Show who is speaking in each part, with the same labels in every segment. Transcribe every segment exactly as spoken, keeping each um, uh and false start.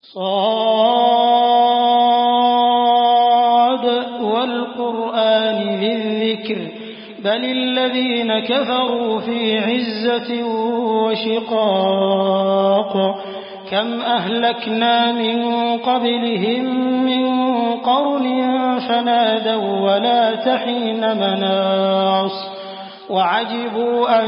Speaker 1: صاد والقرآن ذي الذكر بل الذين كفروا في عزة وشقاق كم أهلكنا من قبلهم من قرن فنادوا ولا تحين مناص وعجبوا أن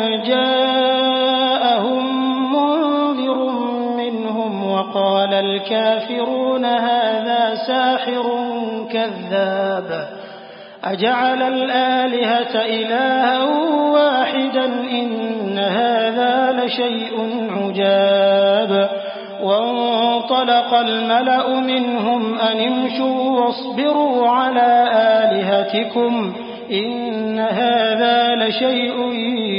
Speaker 1: جاءهم منذر منهم وقال الكافرون هذا ساحر كذاب أجعل الآلهة إلها واحدا إن هذا لشيء عجاب وانطلق الملأ منهم أن امشوا واصبروا على آلهتكم إن هذا لشيء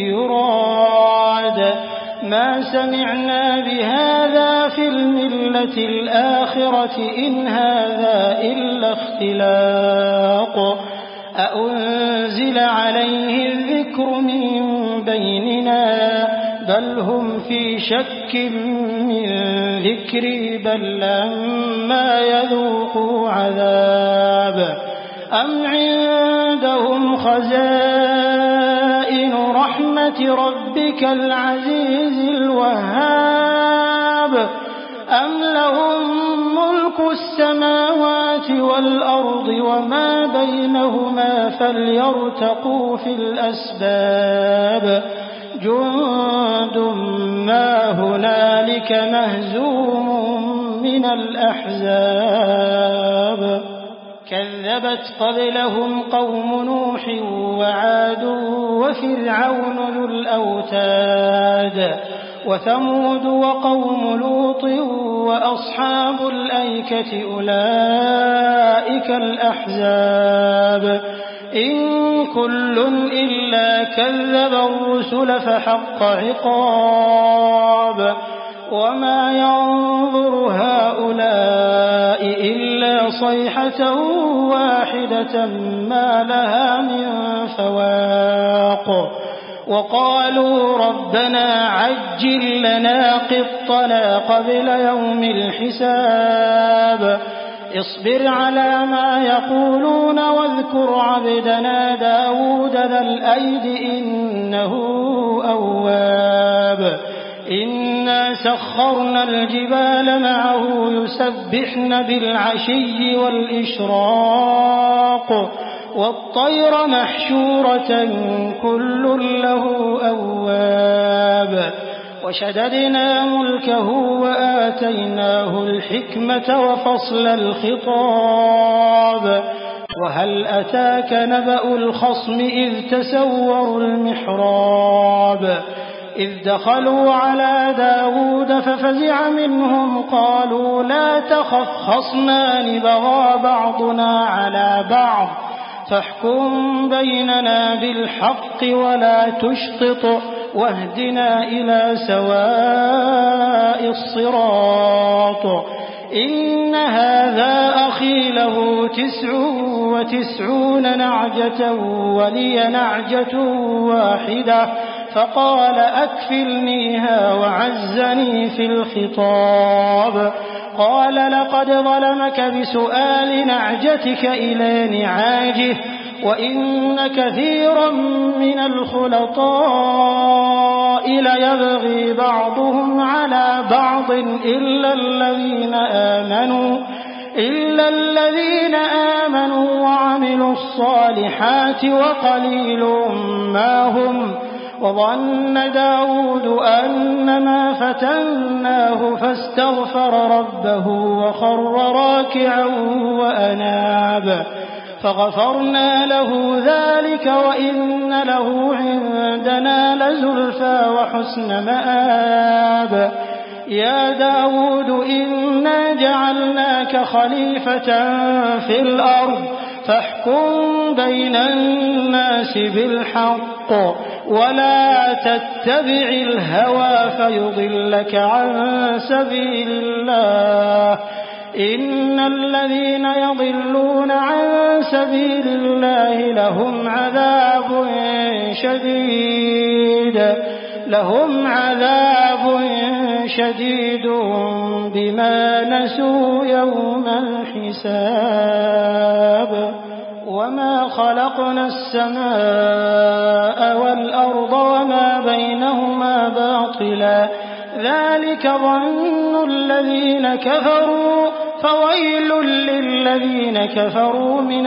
Speaker 1: يراد ما سمعنا بهذا في الملة الآخرة إن هذا إلا اختلاق أأنزل عليه الذكر من بيننا بل هم في شك من ذكري بل لما يذوقوا عذاب أم عندهم خزائن رحمة ربك العزيز الوهاب أم لهم ملك السماوات والأرض وما بينهما فليرتقوا في الأسباب جند ما هنالك مهزوم من الأحزاب كذبت قبلهم قوم نوح وعاد وفرعون ذو الأوتاد وثمود وقوم لوط وأصحاب الأيكة أولئك الأحزاب إن كل إلا كذب الرسل فحق عقاب وما ينظر هؤلاء إلا صيحة واحدة ما لها من فواق وقالوا ربنا عجل لنا قطنا قبل يوم الحساب اصبر على ما يقولون واذكر عبدنا داود ذا الأيد إنه أواب إنا سخرنا الجبال معه يسبحن بالعشي والإشراق والطير محشورة كل له أواب وشددنا ملكه وآتيناه الحكمة وفصل الخطاب وهل أتاك نبأ الخصم إذ تسوروا المحراب إذ دخلوا على داود ففزع منهم قالوا لا تخف خصمان بغى بعضنا على بعض فاحكم بيننا بالحق ولا تشطط واهدنا إلى سواء الصراط إن هذا أخي له تسع وتسعون نعجة ولي نعجة واحدة فقال أكفلنيها وعزني في الخطاب قال لقد ظلمك بسؤال نعجتك إلى نعاجه وإن كثيرا من الخلطاء ليبغي بعضهم على بعض إلا الذين آمنوا إلا الذين آمنوا وعملوا الصالحات وقليل ما هم وظن داود أنما فتناه فاستغفر ربه وخر راكعا وأناب فغفرنا له ذلك وإن له عندنا لزلفى وحسن مآب يا داود إنا جعلناك خليفة في الأرض فاحكم بين الناس بالحق ولا تتبع الهوى فيضلك عن سبيل الله إن الذين يضلون عن سبيل الله لهم عذاب شديد لهم عذاب شديد بما نسوا يوم الحساب وما خلقنا السماء والأرض وما بينهما باطلا ذلك ظن الذين كفروا فويل للذين كفروا من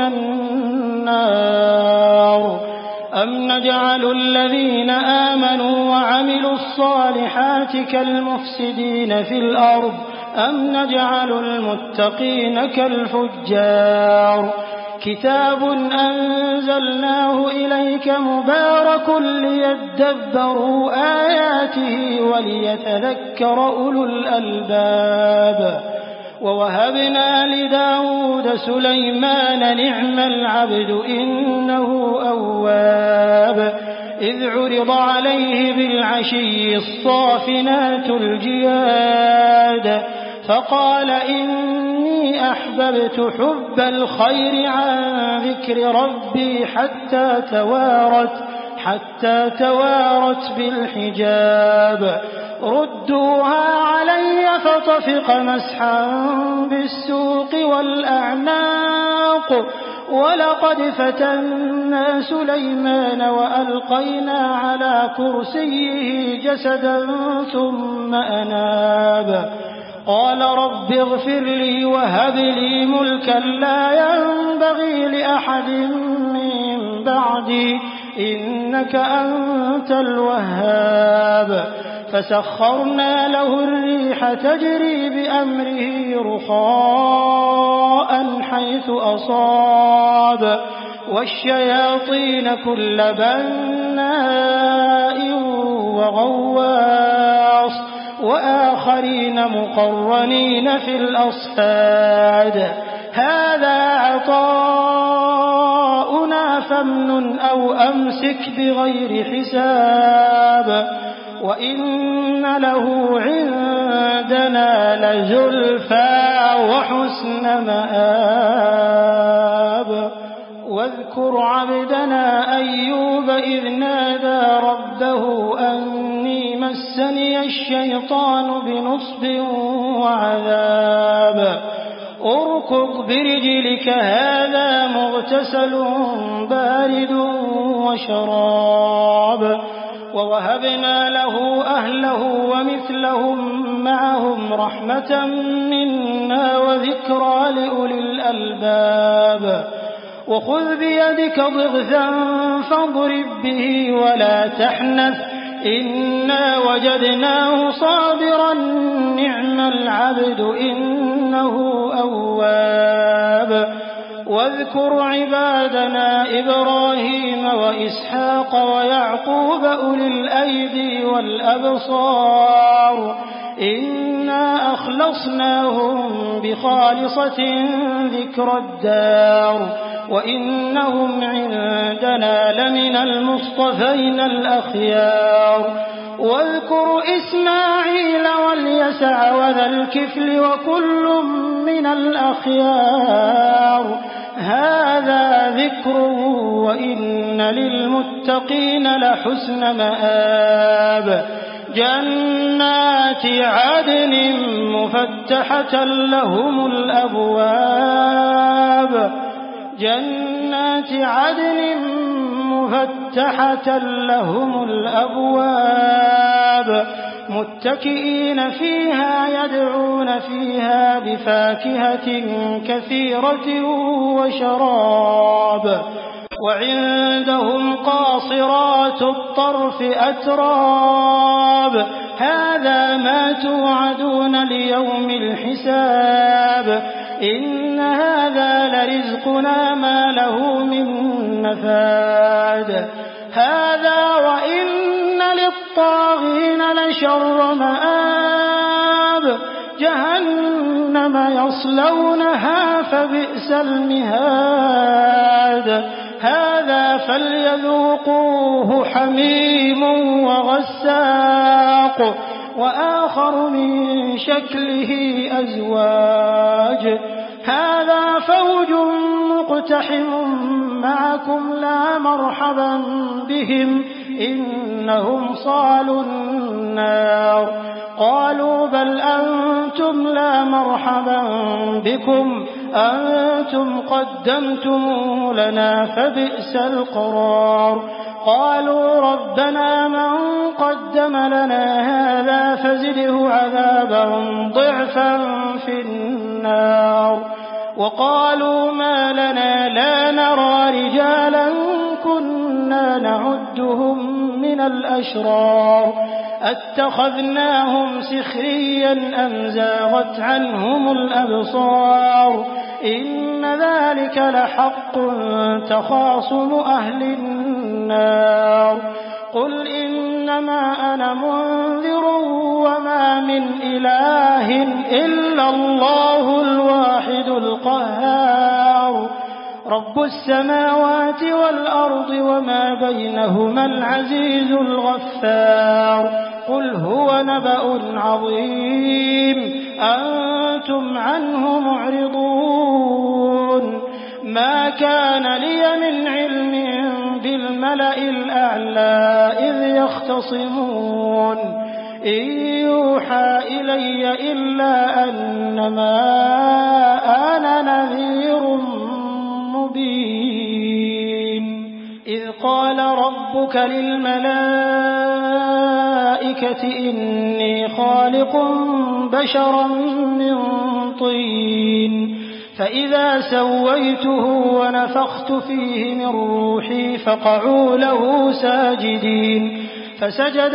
Speaker 1: النار أم نجعل الذين آمنوا وعملوا الصالحات كالمفسدين في الأرض أم نجعل المتقين كالفجار كتاب أنزلناه إليك مبارك ليدبروا آياته وليتذكر أولو الألباب ووهبنا لداود سليمان نعم العبد إنه أواب إذ عرض عليه بالعشي الصافنات الجياد فقال إني أحببت حب الخير عن ذكر ربي حتى توارت حتى توارت بالحجاب ردوها علي فطفق مسحا بالسوق والأعناق ولقد فتنا سليمان وألقينا على كرسيه جسدا ثم أناب قال رب اغفر لي وهب لي ملكا لا ينبغي لأحد من بعدي إنك أنت الوهاب فسخرنا له الريح تجري بأمره رخاء حيث أصاب والشياطين كل بناء وغواص وآخرين مقرنين في الأصفاد هذا عطاؤنا فامنن أو أمسك بغير حساب وإن له عندنا لزلفى وحسن مآب واذكر عبدنا أيوب إذ نادى ربه أني مسني الشيطان بنصب وعذاب اركض برجلك هذا مغتسل بارد وشراب ووهبنا له أهله ومثلهم معهم رحمة منا وذكرى لأولي الألباب وخذ بيدك ضغثا فاضرب به ولا تحنث إنا وجدناه صابرا نعم العبد إنه أواب واذكر عبادنا إبراهيم وإسحاق ويعقوب أولي الأيدي والأبصار إنا أخلصناهم بخالصة ذكر الدار وإنهم عندنا لمن المصطفين الأخيار واذكر إسماعيل واليسع وذا الكفل وكل من الأخيار هذا ذكر وإن للمتقين لحسن مآب جنات عدن مفتحة لهم الأبواب جنات عدن مفتحة لهم الأبواب متكئين فيها يدعون فيها بفاكهة كثيرة وشراب وعندهم قاصرات الطرف أتراب هذا ما توعدون ليوم الحساب إن هذا لرزقنا ما له من نفاد هذا وإن للطاغين لشر مآب جهنم يصلونها فبئس المهاد هذا فليذوقوه حميم وغساق وآخر من شكله أزواج هذا فوج مقتحم معكم لا مرحبا بهم إنهم صالوا النار قالوا بل أنتم لا مرحبا بكم أنتم قدمتموه لنا فبئس القرار قالوا ربنا من قدم لنا هذا فزده عذابا ضعفا في النار وقالوا ما لنا لا نرى رجالا كنا نعدهم من الأشرار أتخذناهم سخريا أم زاغت عنهم الأبصار إن ذلك لحق تخاصم أهل النار قل إنما أنا منذر وما من إله إلا الله الواحد القهار رب السماوات والأرض وما بينهما العزيز الغفار قل هو نبأ عظيم أنتم عنه معرضون ما كان لي من علم بالملأ الأعلى إذ يختصمون إن يوحى إلي إلا أنما أنا نذير مبين إذ قال ربك للملائكة إني خالق بشرا من طين فإذا سويته ونفخت فيه من روحي فقعوا له ساجدين فسجد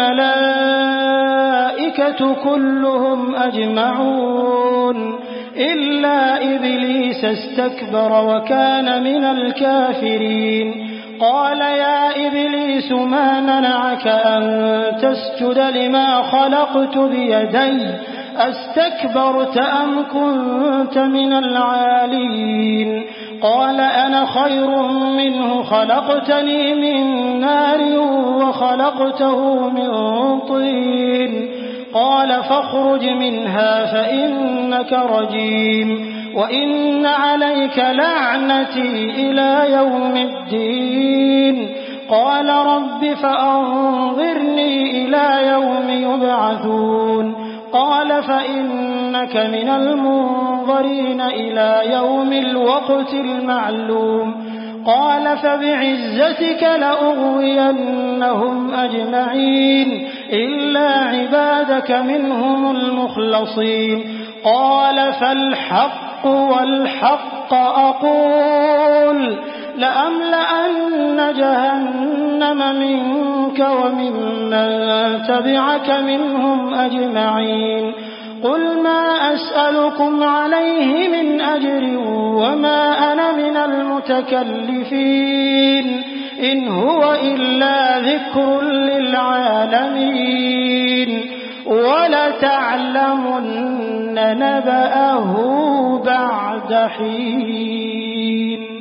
Speaker 1: الملائكة كلهم أجمعون إلا إبليس استكبر وكان من الكافرين قال يا إبليس ما منعك أن تسجد لما خلقت بيدي أستكبرت أم كنت من العالين قال أنا خير منه خلقتني من نار وخلقته من طين قال فاخرج منها فإنك رجيم وإن عليك لعنتي إلى يوم الدين قال رب فأنظرني إلى يوم يبعثون قال فإنك من المنظرين إلى يوم الوقت المعلوم قال فبعزتك لأغوينهم أجمعين إلا عبادك منهم المخلصين قال فالحق والحق أقول لأملأن جهنم منك وممن تبعك منهم أجمعين قل ما أسألكم عليه من أجر وما أنا من المتكلفين إن هو إلا ذكر للعالمين ولتعلمن نبأه بعد حين